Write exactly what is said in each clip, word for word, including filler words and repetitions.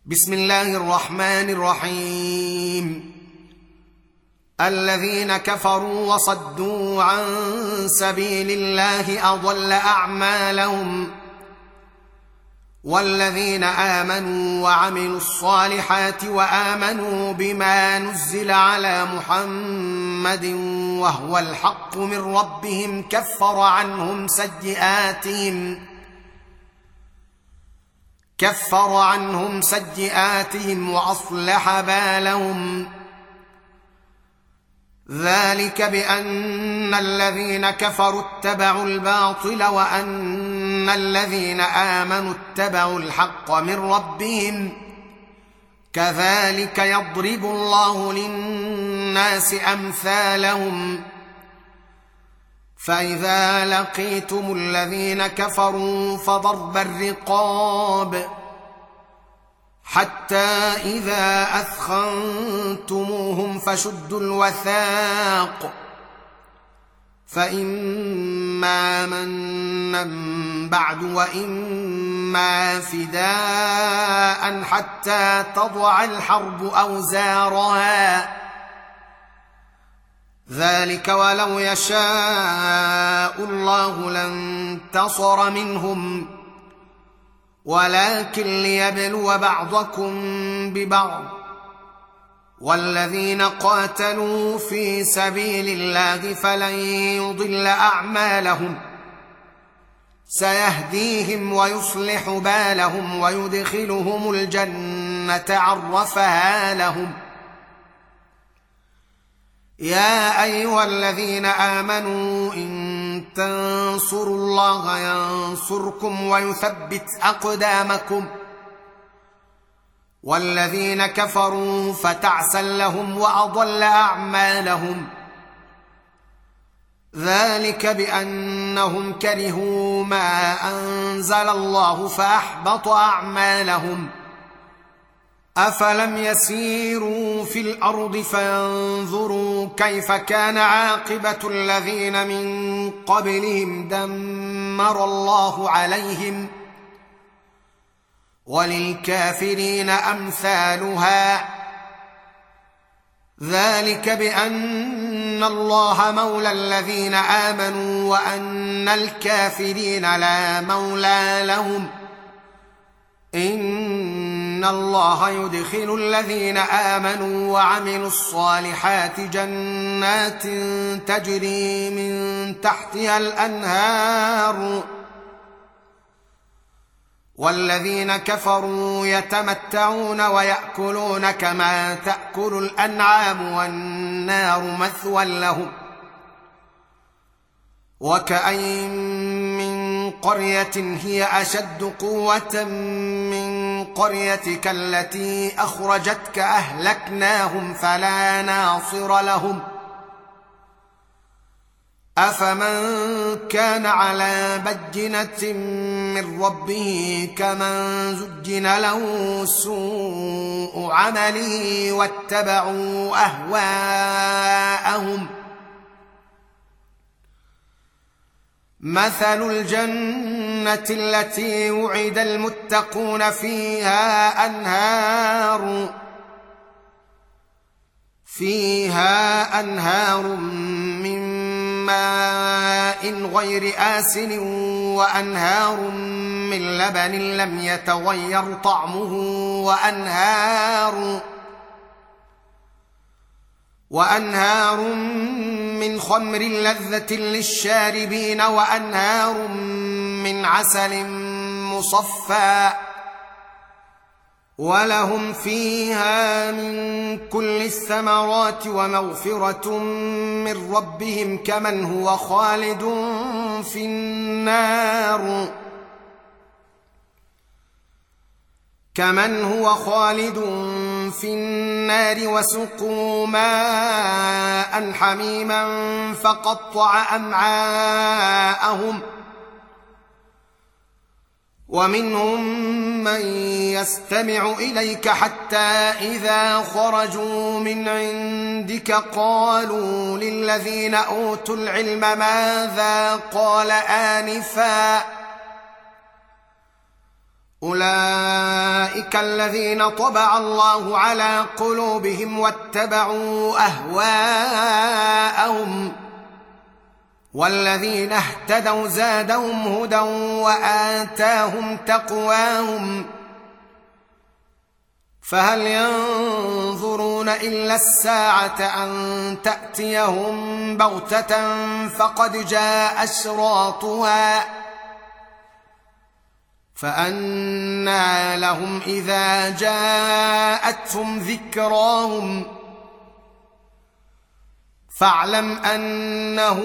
بسم الله الرحمن الرحيم. الذين كفروا وصدوا عن سبيل الله أضل أعمالهم، والذين آمنوا وعملوا الصالحات وآمنوا بما نزل على محمد وهو الحق من ربهم كفر عنهم سيئاتهم كفر عنهم سيئاتهم وأصلح بالهم. ذلك بأن الذين كفروا اتبعوا الباطل وأن الذين آمنوا اتبعوا الحق من ربهم، كذلك يضرب الله للناس أمثالهم. فإذا لقيتم الذين كفروا فضرب الرقاب حتى إذا أثخنتموهم فشدوا الوثاق، فإما منا بعد وإما فداء حتى تضع الحرب أوزارها. ذلك ولو يشاء الله لانتصر منهم، ولكن ليبلو بعضكم ببعض. والذين قاتلوا في سبيل الله فلن يضل أعمالهم، سيهديهم ويصلح بالهم ويدخلهم الجنة عرفها لهم. يا أيها الذين آمنوا إن تنصروا الله ينصركم ويثبت أقدامكم، والذين كفروا فتعسا لهم وأضل أعمالهم. ذلك بأنهم كرهوا ما أنزل الله فأحبط أعمالهم. أفلم يسيروا في الأرض فينظروا كيف كان عاقبة الذين من قبلهم دمر الله عليهم، وللكافرين أمثالها. ذلك بأن الله مولى الذين آمنوا وأن الكافرين لا مولى لهم. إن الله يدخل الذين آمنوا وعملوا الصالحات جنات تجري من تحتها الأنهار، والذين كفروا يتمتعون ويأكلون كما تأكل الأنعام والنار مثوى لهم. وكأين من قرية هي أشد قوة من قريتك التي أخرجتك أهلكناهم فلا ناصر لهم. أفمن كان على بينة من ربه كمن زجن له سوء عمله واتبعوا أهواءهم. مثل الجنة التي وعد المتقون فيها أنهار فيها أنهار من ماء غير آسن وأنهار من لبن لم يتغير طعمه وأنهار وأنهار من خمر لذة للشاربين وأنهار من عسل مصفى، ولهم فيها من كل الثمرات ومغفرة من ربهم كمن هو خالد في النار كمن هو خالد في النار وسقوا ماء حميما فقطع أمعاءهم. ومنهم من يستمع إليك حتى إذا خرجوا من عندك قالوا للذين أوتوا العلم ماذا قال آنفا اولئك الذين طبع الله على قلوبهم واتبعوا اهواءهم والذين اهتدوا زادهم هدى وآتاهم تقواهم فهل ينظرون إلا الساعة أن تأتيهم بغتة فقد جاء أشراطها فأنى لهم إذا جاءتهم ذكراهم فاعلم أنه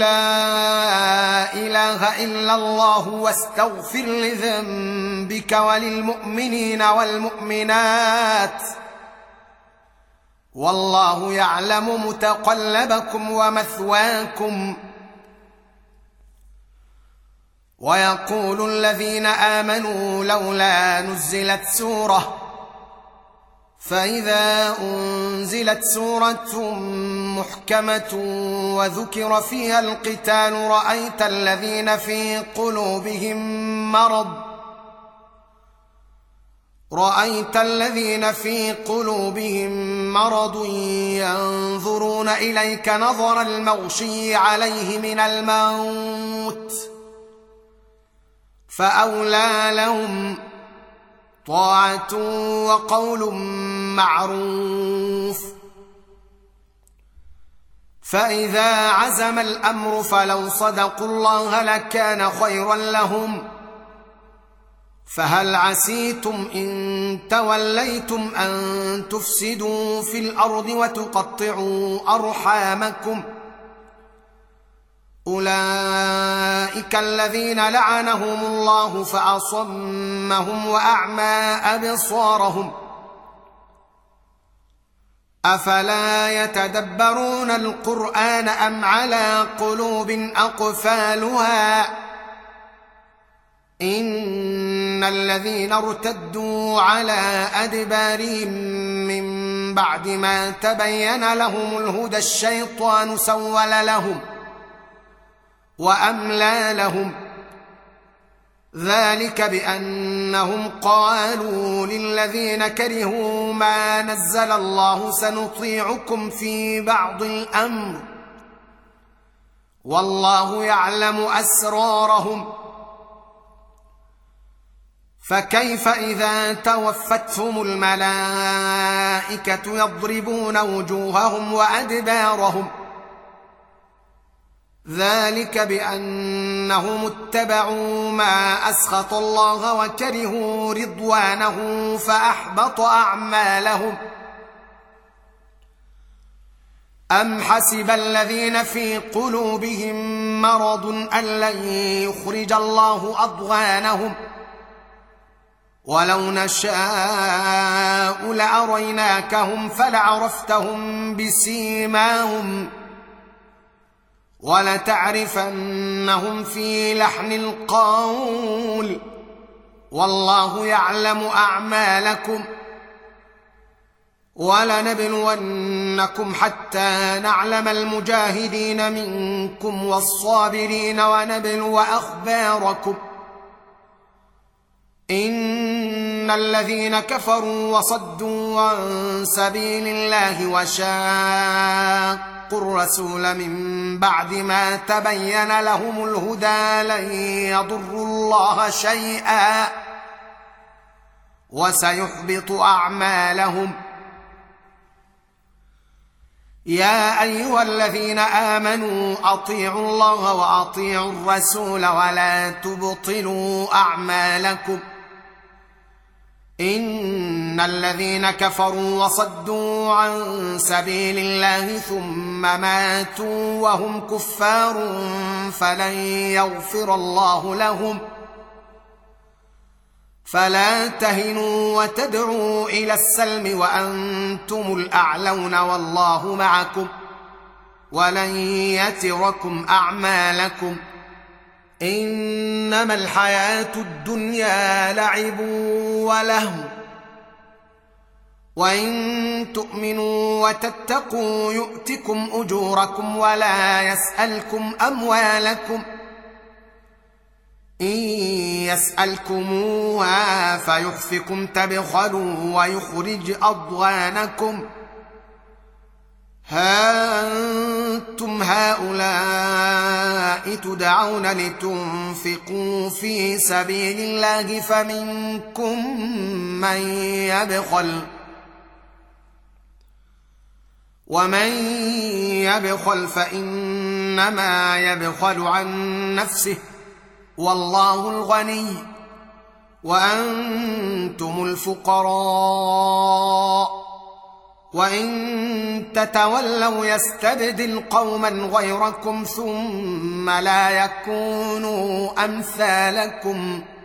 لا إله إلا الله واستغفر لذنبك وللمؤمنين والمؤمنات والله يعلم متقلبكم ومثواكم. ويقول الذين آمنوا لولا نزلت سورة فإذا أنزلت سورة محكمة وذكر فيها القتال رأيت الذين في قلوبهم مرض رأيت الذين في قلوبهم مرض ينظرون إليك نظر المغشي عليه من الموت فأولى لهم طاعة وقول معروف. فإذا عزم الأمر فلو صدقوا الله لكان خيرا لهم فهل عسيتم إن توليتم أن تفسدوا في الأرض وتقطعوا أرحامكم أولئك الذين لعنهم الله فأصمهم وأعمى أبصارهم أفلا يتدبرون القرآن أم على قلوب أقفالها إن الذين ارتدوا على أدبارهم من بعد ما تبين لهم الهدى الشيطان سول لهم وأملى لهم ذلك بأنهم قالوا للذين كرهوا ما نزل الله سنطيعكم في بعض الأمر والله يعلم أسرارهم فكيف إذا توفتهم الملائكة يضربون وجوههم وأدبارهم ذلك بأنهم اتبعوا ما أسخط الله وكرهوا رضوانه فأحبط أعمالهم أم حسب الذين في قلوبهم مرض أن لن يخرج الله أضغانهم ولو نشاء لأريناكهم فلعرفتهم بسيماهم ولتعرفنهم في لحن القول والله يعلم أعمالكم ولنبلونكم حتى نعلم المجاهدين منكم والصابرين ونبلو أخباركم إن الذين كفروا وصدوا عن سبيل الله وشاقوا الرسول من بعد ما تبين لهم الهدى لن يضروا الله شيئا وسيحبط أعمالهم. يا أيها الذين آمنوا أطيعوا الله وأطيعوا الرسول ولا تبطلوا أعمالكم إن الذين كفروا وصدوا عن سبيل الله ثم ماتوا وهم كفار فلن يغفر الله لهم فلا تهنوا وتدعوا إلى السلم وأنتم الأعلون والله معكم ولن يتركم أعمالكم إنما الحياة الدنيا لعب ولهو وإن تؤمنوا وتتقوا يؤتكم أجوركم ولا يسألكم أموالكم إن يسألكموها فيحفكم تبخلوا ويخرج أضغانكم ها أنتم هؤلاء تدعون لتنفقوا في سبيل الله فمنكم من يبخل ومن يبخل فإنما يبخل عن نفسه والله الغني وأنتم الفقراء وإن تتولوا يستبدل قوما غيركم ثم لا يكونوا أمثالكم